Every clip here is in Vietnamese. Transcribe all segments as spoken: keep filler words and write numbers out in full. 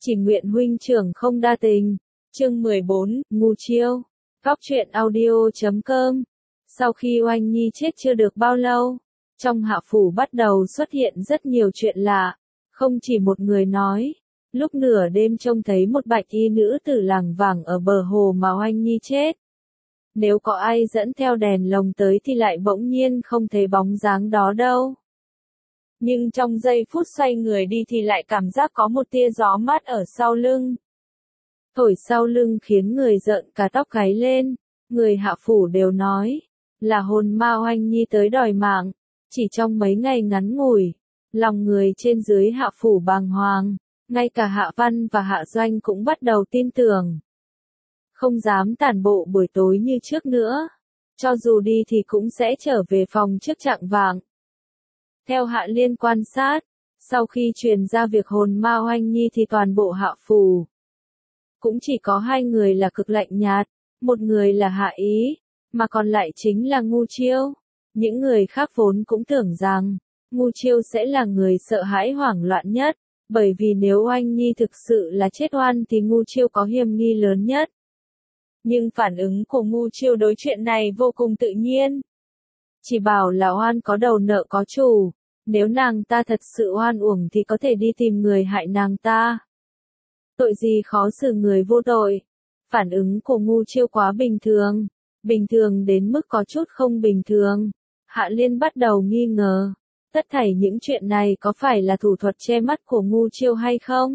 Chỉ nguyện huynh trưởng không đa tình. Chương mười bốn, ngu chiêu. Góc truyện audio chấm com. Sau khi Oanh Nhi chết chưa được bao lâu, trong hạ phủ bắt đầu xuất hiện rất nhiều chuyện lạ. Không chỉ một người nói, lúc nửa đêm trông thấy một bạch y nữ tử làng vàng ở bờ hồ mà Oanh Nhi chết. Nếu có ai dẫn theo đèn lồng tới thì lại bỗng nhiên không thấy bóng dáng đó đâu. Nhưng trong giây phút xoay người đi thì lại cảm giác có một tia gió mát ở sau lưng. Thổi sau lưng khiến người rợn cả tóc gáy lên, người hạ phủ đều nói, là hồn ma Oanh Nhi tới đòi mạng. Chỉ trong mấy ngày ngắn ngủi, lòng người trên dưới hạ phủ bàng hoàng, ngay cả Hạ Văn và Hạ Doanh cũng bắt đầu tin tưởng. Không dám tản bộ buổi tối như trước nữa, cho dù đi thì cũng sẽ trở về phòng trước chạng vạng. Theo Hạ Liên quan sát, sau khi truyền ra việc hồn ma Oanh Nhi thì toàn bộ hạ phủ cũng chỉ có hai người là cực lạnh nhạt, một người là Hạ Ý, mà còn lại chính là Ngu Chiêu. Những người khác vốn cũng tưởng rằng, Ngu Chiêu sẽ là người sợ hãi hoảng loạn nhất, bởi vì nếu Oanh Nhi thực sự là chết oan thì Ngu Chiêu có hiểm nghi lớn nhất. Nhưng phản ứng của Ngu Chiêu đối chuyện này vô cùng tự nhiên. Chỉ bảo là oan có đầu nợ có chủ, nếu nàng ta thật sự oan uổng thì có thể đi tìm người hại nàng ta. Tội gì khó xử người vô tội. Phản ứng của Ngu Chiêu quá bình thường, bình thường đến mức có chút không bình thường. Hạ Liên bắt đầu nghi ngờ, tất thảy những chuyện này có phải là thủ thuật che mắt của Ngu Chiêu hay không?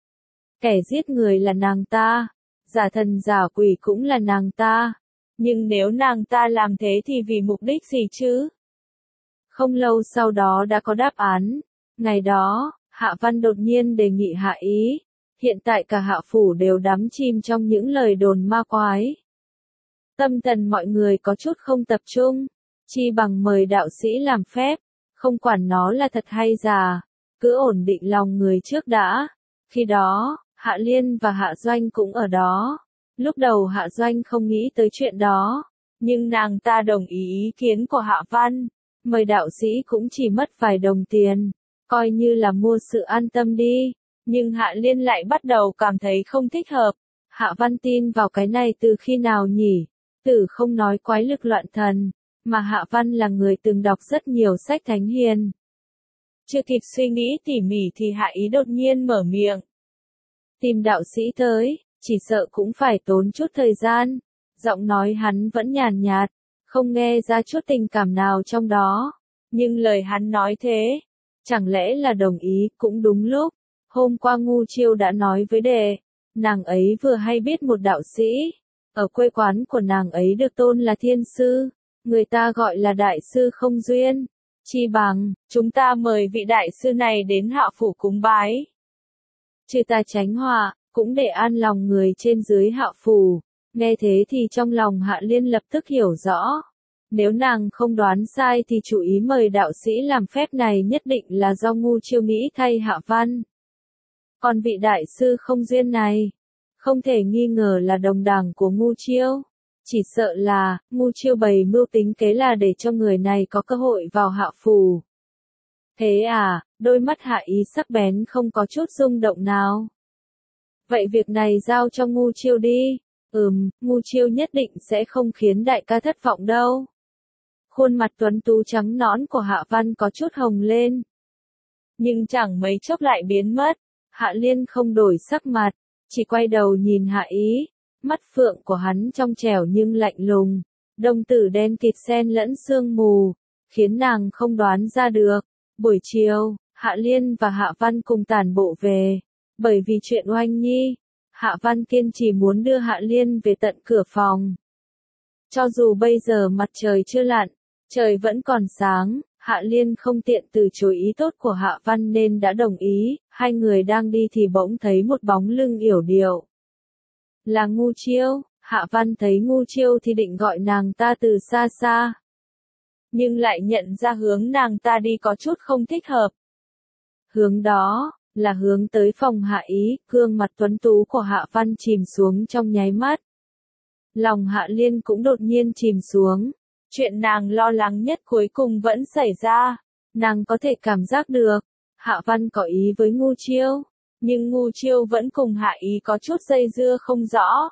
Kẻ giết người là nàng ta, giả thần giả quỷ cũng là nàng ta. Nhưng nếu nàng ta làm thế thì vì mục đích gì chứ? Không lâu sau đó đã có đáp án. Ngày đó, Hạ Văn đột nhiên đề nghị Hạ Ý. Hiện tại cả hạ phủ đều đắm chìm trong những lời đồn ma quái. Tâm thần mọi người có chút không tập trung. Chi bằng mời đạo sĩ làm phép. Không quản nó là thật hay giả. Cứ ổn định lòng người trước đã. Khi đó, Hạ Liên và Hạ Doanh cũng ở đó. Lúc đầu Hạ Doanh không nghĩ tới chuyện đó, nhưng nàng ta đồng ý ý kiến của Hạ Văn, mời đạo sĩ cũng chỉ mất vài đồng tiền, coi như là mua sự an tâm đi, nhưng Hạ Liên lại bắt đầu cảm thấy không thích hợp. Hạ Văn tin vào cái này từ khi nào nhỉ? Tử không nói quái lực loạn thần, mà Hạ Văn là người từng đọc rất nhiều sách thánh hiền. Chưa kịp suy nghĩ tỉ mỉ thì Hạ Ý đột nhiên mở miệng. Tìm đạo sĩ tới. Chỉ sợ cũng phải tốn chút thời gian. Giọng nói hắn vẫn nhàn nhạt, không nghe ra chút tình cảm nào trong đó. Nhưng lời hắn nói thế, chẳng lẽ là đồng ý, cũng đúng lúc. Hôm qua Ngu Chiêu đã nói với đệ, nàng ấy vừa hay biết một đạo sĩ. Ở quê quán của nàng ấy được tôn là thiên sư, người ta gọi là đại sư không duyên. Chi bằng, chúng ta mời vị đại sư này đến hạ phủ cúng bái. Trừ ta tránh họa, cũng để an lòng người trên dưới hạ phủ. Nghe thế thì trong lòng Hạ Liên lập tức hiểu rõ. Nếu nàng không đoán sai thì chủ ý mời đạo sĩ làm phép này nhất định là do Ngu Chiêu nghĩ thay Hạ Văn. Còn vị đại sư không duyên này, không thể nghi ngờ là đồng đảng của Ngu Chiêu. Chỉ sợ là, Ngu Chiêu bày mưu tính kế là để cho người này có cơ hội vào hạ phủ. Thế à, đôi mắt Hạ Ý sắc bén không có chút rung động nào. Vậy việc này giao cho Ngu Chiêu đi. Ừm, Ngu Chiêu nhất định sẽ không khiến đại ca thất vọng đâu. Khuôn mặt tuấn tú trắng nõn của Hạ Văn có chút hồng lên. Nhưng chẳng mấy chốc lại biến mất. Hạ Liên không đổi sắc mặt, chỉ quay đầu nhìn Hạ Ý. Mắt phượng của hắn trong trẻo nhưng lạnh lùng. Đồng tử đen kịt xen lẫn sương mù, khiến nàng không đoán ra được. Buổi chiều, Hạ Liên và Hạ Văn cùng tản bộ về. Bởi vì chuyện Oanh Nhi, Hạ Văn kiên trì muốn đưa Hạ Liên về tận cửa phòng. Cho dù bây giờ mặt trời chưa lặn, trời vẫn còn sáng, Hạ Liên không tiện từ chối ý tốt của Hạ Văn nên đã đồng ý. Hai người đang đi thì bỗng thấy một bóng lưng yểu điệu. Là Ngu Chiêu. Hạ Văn thấy Ngu Chiêu thì định gọi nàng ta từ xa xa. Nhưng lại nhận ra hướng nàng ta đi có chút không thích hợp. Hướng đó là hướng tới phòng Hạ Ý. Gương mặt tuấn tú của Hạ Văn chìm xuống trong nháy mắt. Lòng Hạ Liên cũng đột nhiên chìm xuống. Chuyện nàng lo lắng nhất cuối cùng vẫn xảy ra. Nàng có thể cảm giác được Hạ Văn có ý với Ngu Chiêu. Nhưng Ngu Chiêu vẫn cùng Hạ Ý có chút dây dưa không rõ.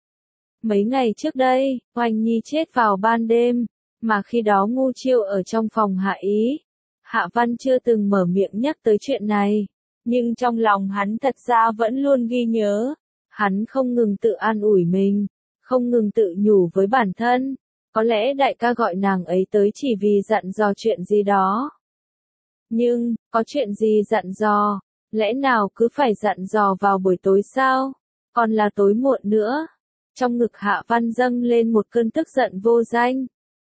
Mấy ngày trước đây, Oanh Nhi chết vào ban đêm, mà khi đó Ngu Chiêu ở trong phòng Hạ Ý. Hạ Văn chưa từng mở miệng nhắc tới chuyện này, nhưng trong lòng hắn thật ra vẫn luôn ghi nhớ. Hắn không ngừng tự an ủi mình, không ngừng tự nhủ với bản thân, có lẽ đại ca gọi nàng ấy tới chỉ vì dặn dò chuyện gì đó. Nhưng, có chuyện gì dặn dò, lẽ nào cứ phải dặn dò vào buổi tối sao, còn là tối muộn nữa. Trong ngực Hạ Văn dâng lên một cơn tức giận vô danh.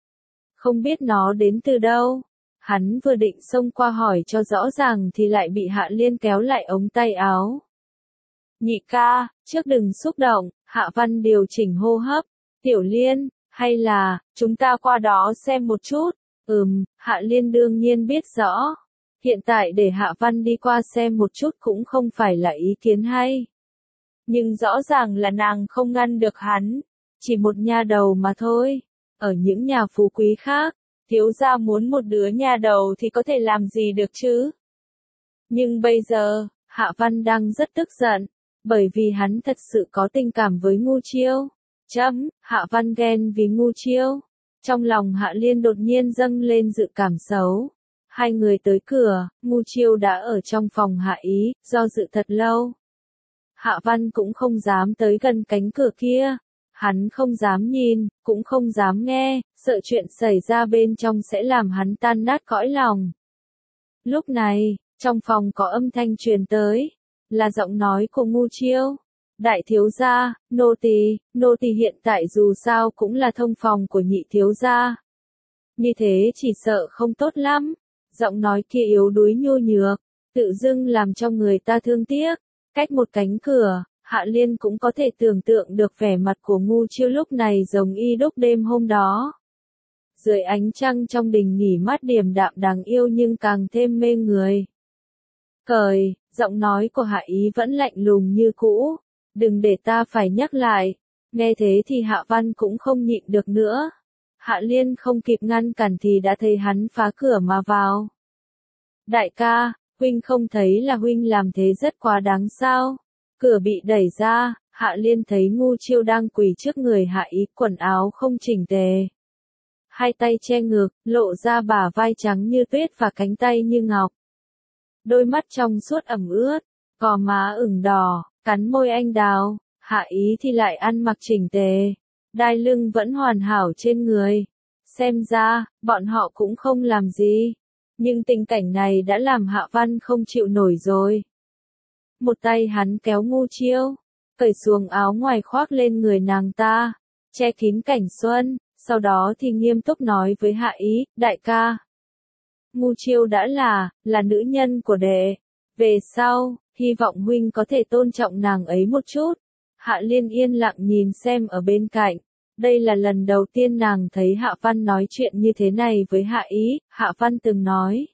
Không biết nó đến từ đâu. Hắn vừa định xông qua hỏi cho rõ ràng thì lại bị Hạ Liên kéo lại ống tay áo. Nhị ca, trước đừng xúc động, Hạ Văn điều chỉnh hô hấp. Tiểu Liên, hay là, chúng ta qua đó xem một chút. Ừm, Hạ Liên đương nhiên biết rõ. Hiện tại để Hạ Văn đi qua xem một chút cũng không phải là ý kiến hay. Nhưng rõ ràng là nàng không ngăn được hắn. Chỉ một nha đầu mà thôi. Ở những nhà phú quý khác, thiếu gia muốn một đứa nha đầu thì có thể làm gì được chứ? Nhưng bây giờ, Hạ Văn đang rất tức giận, bởi vì hắn thật sự có tình cảm với Ngu Chiêu. Chấm, Hạ Văn ghen vì Ngu Chiêu. Trong lòng Hạ Liên đột nhiên dâng lên dự cảm xấu. Hai người tới cửa, Ngu Chiêu đã ở trong phòng Hạ Ý, do dự thật lâu. Hạ Văn cũng không dám tới gần cánh cửa kia. Hắn không dám nhìn, cũng không dám nghe, sợ chuyện xảy ra bên trong sẽ làm hắn tan nát cõi lòng. Lúc này, trong phòng có âm thanh truyền tới, là giọng nói của Ngu Chiêu. Đại thiếu gia, nô tỳ, nô tỳ hiện tại dù sao cũng là thông phòng của nhị thiếu gia. Như thế chỉ sợ không tốt lắm. Giọng nói kia yếu đuối nhu nhược, tự dưng làm cho người ta thương tiếc. Cách một cánh cửa, Hạ Liên cũng có thể tưởng tượng được vẻ mặt của Ngu Chiêu lúc này giống y đúc đêm hôm đó. Dưới ánh trăng trong đình nghỉ mát điềm đạm đáng yêu nhưng càng thêm mê người. Cởi, giọng nói của Hạ Ý vẫn lạnh lùng như cũ. Đừng để ta phải nhắc lại. Nghe thế thì Hạ Văn cũng không nhịn được nữa. Hạ Liên không kịp ngăn cản thì đã thấy hắn phá cửa mà vào. Đại ca, huynh không thấy là huynh làm thế rất quá đáng sao? Cửa bị đẩy ra, Hạ Liên thấy Ngu Chiêu đang quỳ trước người Hạ Ý, quần áo không chỉnh tề. Hai tay che ngực, lộ ra bả vai trắng như tuyết và cánh tay như ngọc. Đôi mắt trong suốt ẩm ướt, gò má ửng đỏ, cắn môi anh đào. Hạ Ý thì lại ăn mặc chỉnh tề, đai lưng vẫn hoàn hảo trên người. Xem ra, bọn họ cũng không làm gì. Nhưng tình cảnh này đã làm Hạ Văn không chịu nổi rồi. Một tay hắn kéo Ngu Chiêu, cởi xuống áo ngoài khoác lên người nàng ta, che kín cảnh xuân, sau đó thì nghiêm túc nói với Hạ Ý, đại ca. Ngu Chiêu đã là, là nữ nhân của đệ. Về sau, hy vọng huynh có thể tôn trọng nàng ấy một chút. Hạ Liên yên lặng nhìn xem ở bên cạnh. Đây là lần đầu tiên nàng thấy Hạ Văn nói chuyện như thế này với Hạ Ý. Hạ Văn từng nói,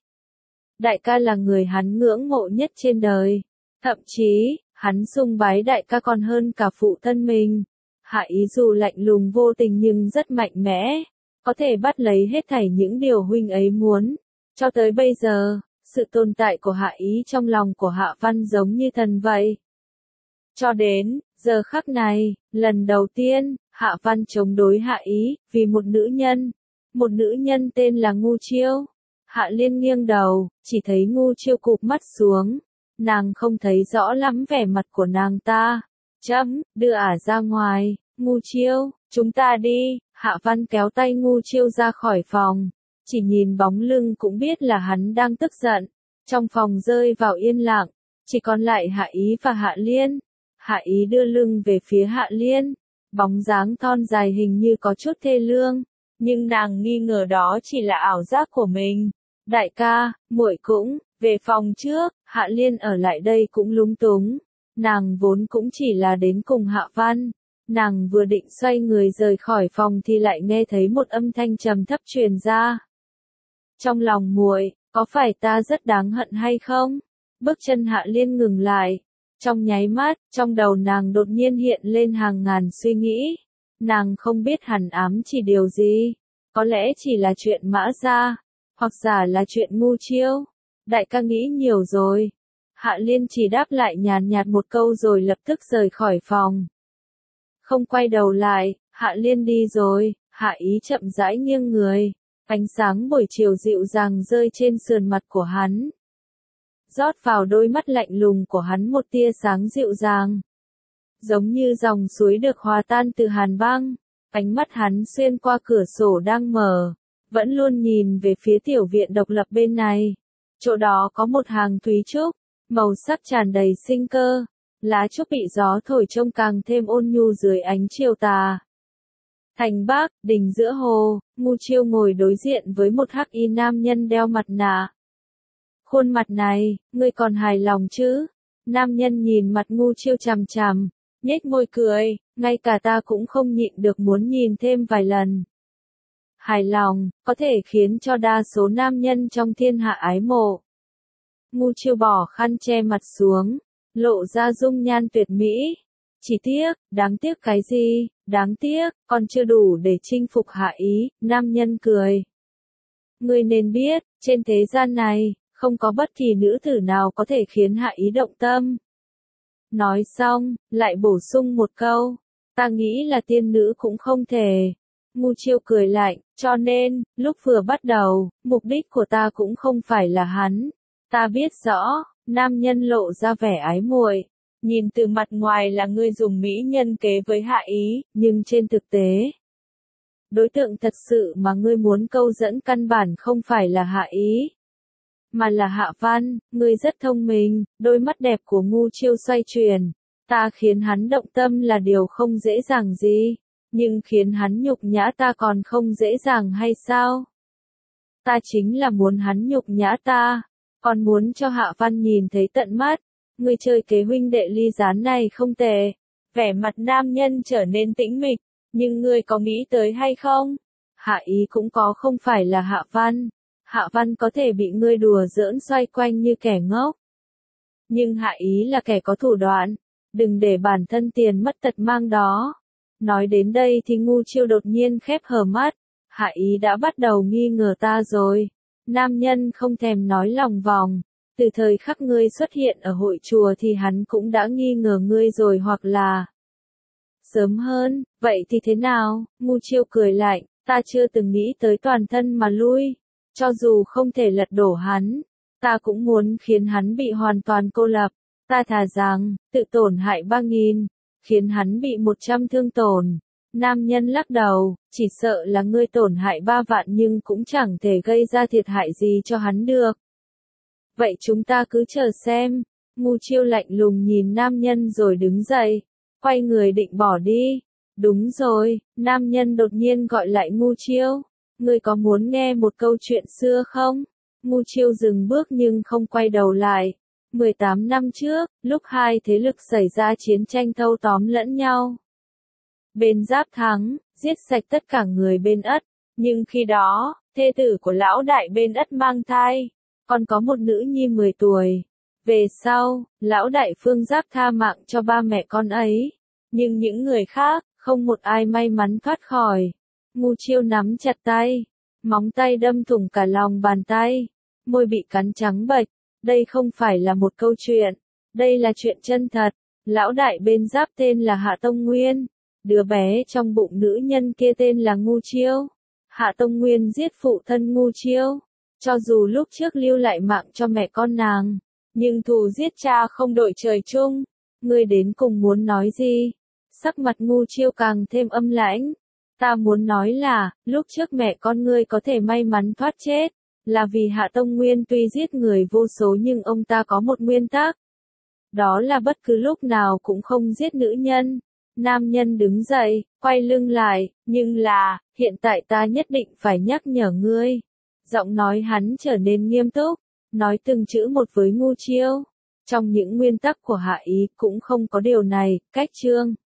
đại ca là người hắn ngưỡng mộ nhất trên đời. Thậm chí, hắn sùng bái đại ca còn hơn cả phụ thân mình. Hạ Ý dù lạnh lùng vô tình nhưng rất mạnh mẽ, có thể bắt lấy hết thảy những điều huynh ấy muốn. Cho tới bây giờ, sự tồn tại của Hạ Ý trong lòng của Hạ Văn giống như thần vậy. Cho đến giờ khắc này, lần đầu tiên, Hạ Văn chống đối Hạ Ý, vì một nữ nhân. Một nữ nhân tên là Ngu Chiêu. Hạ Liên nghiêng đầu, chỉ thấy Ngu Chiêu cụp mắt xuống. Nàng không thấy rõ lắm vẻ mặt của nàng ta. Chấm, đưa ả ra ngoài. Ngu Chiêu, chúng ta đi. Hạ Văn kéo tay Ngu Chiêu ra khỏi phòng. Chỉ nhìn bóng lưng cũng biết là hắn đang tức giận. Trong phòng rơi vào yên lặng, chỉ còn lại Hạ Ý và Hạ Liên. Hạ Ý đưa lưng về phía Hạ Liên, bóng dáng thon dài hình như có chút thê lương, nhưng nàng nghi ngờ đó chỉ là ảo giác của mình. Đại ca, muội cũng, về phòng trước. Hạ Liên ở lại đây cũng lúng túng. Nàng vốn cũng chỉ là đến cùng Hạ Văn. Nàng vừa định xoay người rời khỏi phòng thì lại nghe thấy một âm thanh trầm thấp truyền ra. Trong lòng muội, có phải ta rất đáng hận hay không? Bước chân Hạ Liên ngừng lại. Trong nháy mắt, trong đầu nàng đột nhiên hiện lên hàng ngàn suy nghĩ. Nàng không biết hẳn ám chỉ điều gì. Có lẽ chỉ là chuyện Mã Gia, hoặc giả là chuyện Ngu Chiêu. Đại ca nghĩ nhiều rồi. Hạ Liên chỉ đáp lại nhàn nhạt một câu rồi lập tức rời khỏi phòng. Không quay đầu lại, Hạ Liên đi rồi, Hạ Ý chậm rãi nghiêng người. Ánh sáng buổi chiều dịu dàng rơi trên sườn mặt của hắn. Rót vào đôi mắt lạnh lùng của hắn một tia sáng dịu dàng. Giống như dòng suối được hòa tan từ hàn băng. Ánh mắt hắn xuyên qua cửa sổ đang mở. Vẫn luôn nhìn về phía tiểu viện độc lập bên này. Chỗ đó có một hàng thúy trúc. Màu sắc tràn đầy sinh cơ. Lá trúc bị gió thổi trông càng thêm ôn nhu dưới ánh chiều tà. Thành Bắc, đỉnh giữa hồ, Ngu Chiêu ngồi đối diện với một hắc y nam nhân đeo mặt nạ. Khuôn mặt này, ngươi còn hài lòng chứ? Nam nhân nhìn mặt Ngu Chiêu chằm chằm, nhếch môi cười, ngay cả ta cũng không nhịn được muốn nhìn thêm vài lần. Hài lòng, có thể khiến cho đa số nam nhân trong thiên hạ ái mộ. Ngu Chiêu bỏ khăn che mặt xuống, lộ ra dung nhan tuyệt mỹ. Chỉ tiếc, đáng tiếc cái gì, đáng tiếc, còn chưa đủ để chinh phục Hạ Ý, nam nhân cười. Ngươi nên biết, trên thế gian này, không có bất kỳ nữ tử nào có thể khiến Hạ Ý động tâm. Nói xong, lại bổ sung một câu, ta nghĩ là tiên nữ cũng không thể. Ngu Chiêu cười lạnh, cho nên, lúc vừa bắt đầu, mục đích của ta cũng không phải là hắn. Ta biết rõ, nam nhân lộ ra vẻ ái muội. Nhìn từ mặt ngoài là ngươi dùng mỹ nhân kế với Hạ Ý, nhưng trên thực tế, đối tượng thật sự mà ngươi muốn câu dẫn căn bản không phải là Hạ Ý, mà là Hạ Văn. Ngươi rất thông minh. Đôi mắt đẹp của Ngu Chiêu xoay chuyển. Ta khiến hắn động tâm là điều không dễ dàng gì, nhưng khiến hắn nhục nhã ta còn không dễ dàng hay sao? Ta chính là muốn hắn nhục nhã ta, còn muốn cho Hạ Văn nhìn thấy tận mắt. Ngươi chơi kế huynh đệ ly gián này không tệ. Vẻ mặt nam nhân trở nên tĩnh mịch, nhưng ngươi có nghĩ tới hay không? Hạ Ý cũng có không phải là Hạ Văn. Hạ Văn có thể bị ngươi đùa giỡn xoay quanh như kẻ ngốc. Nhưng Hạ Ý là kẻ có thủ đoạn. Đừng để bản thân tiền mất tật mang đó. Nói đến đây thì Ngu Chiêu đột nhiên khép hờ mắt. Hạ Ý đã bắt đầu nghi ngờ ta rồi. Nam nhân không thèm nói lòng vòng. Từ thời khắc ngươi xuất hiện ở hội chùa thì hắn cũng đã nghi ngờ ngươi rồi, hoặc là sớm hơn. Vậy thì thế nào? Ngu Chiêu cười lạnh, ta chưa từng nghĩ tới toàn thân mà lui. Cho dù không thể lật đổ hắn, ta cũng muốn khiến hắn bị hoàn toàn cô lập. Ta thà rằng, tự tổn hại ba nghìn, khiến hắn bị một trăm thương tổn. Nam nhân lắc đầu, chỉ sợ là ngươi tổn hại ba vạn nhưng cũng chẳng thể gây ra thiệt hại gì cho hắn được. Vậy chúng ta cứ chờ xem. Ngu Chiêu lạnh lùng nhìn nam nhân rồi đứng dậy, quay người định bỏ đi. Đúng rồi, nam nhân đột nhiên gọi lại Ngu Chiêu. Ngươi có muốn nghe một câu chuyện xưa không? Ngu Chiêu dừng bước nhưng không quay đầu lại. mười tám năm trước, lúc hai thế lực xảy ra chiến tranh thâu tóm lẫn nhau. Bên Giáp thắng, giết sạch tất cả người bên Ất. Nhưng khi đó, thê tử của lão đại bên Ất mang thai. Còn có một nữ nhi mười tuổi. Về sau, lão đại phương Giáp tha mạng cho ba mẹ con ấy. Nhưng những người khác, không một ai may mắn thoát khỏi. Ngu Chiêu nắm chặt tay. Móng tay đâm thủng cả lòng bàn tay. Môi bị cắn trắng bệch. Đây không phải là một câu chuyện. Đây là chuyện chân thật. Lão đại bên Giáp tên là Hạ Tông Nguyên. Đứa bé trong bụng nữ nhân kia tên là Ngu Chiêu. Hạ Tông Nguyên giết phụ thân Ngu Chiêu. Cho dù lúc trước lưu lại mạng cho mẹ con nàng, nhưng thù giết cha không đội trời chung. Ngươi đến cùng muốn nói gì? Sắc mặt Ngu Chiêu càng thêm âm lãnh. Ta muốn nói là, lúc trước mẹ con ngươi có thể may mắn thoát chết, là vì Hạ Tông Nguyên tuy giết người vô số nhưng ông ta có một nguyên tắc. Đó là bất cứ lúc nào cũng không giết nữ nhân. Nam nhân đứng dậy, quay lưng lại, nhưng là, hiện tại ta nhất định phải nhắc nhở ngươi. Giọng nói hắn trở nên nghiêm túc, nói từng chữ một với Ngu Chiêu. Trong những nguyên tắc của Hạ Ý cũng không có điều này, cách chương.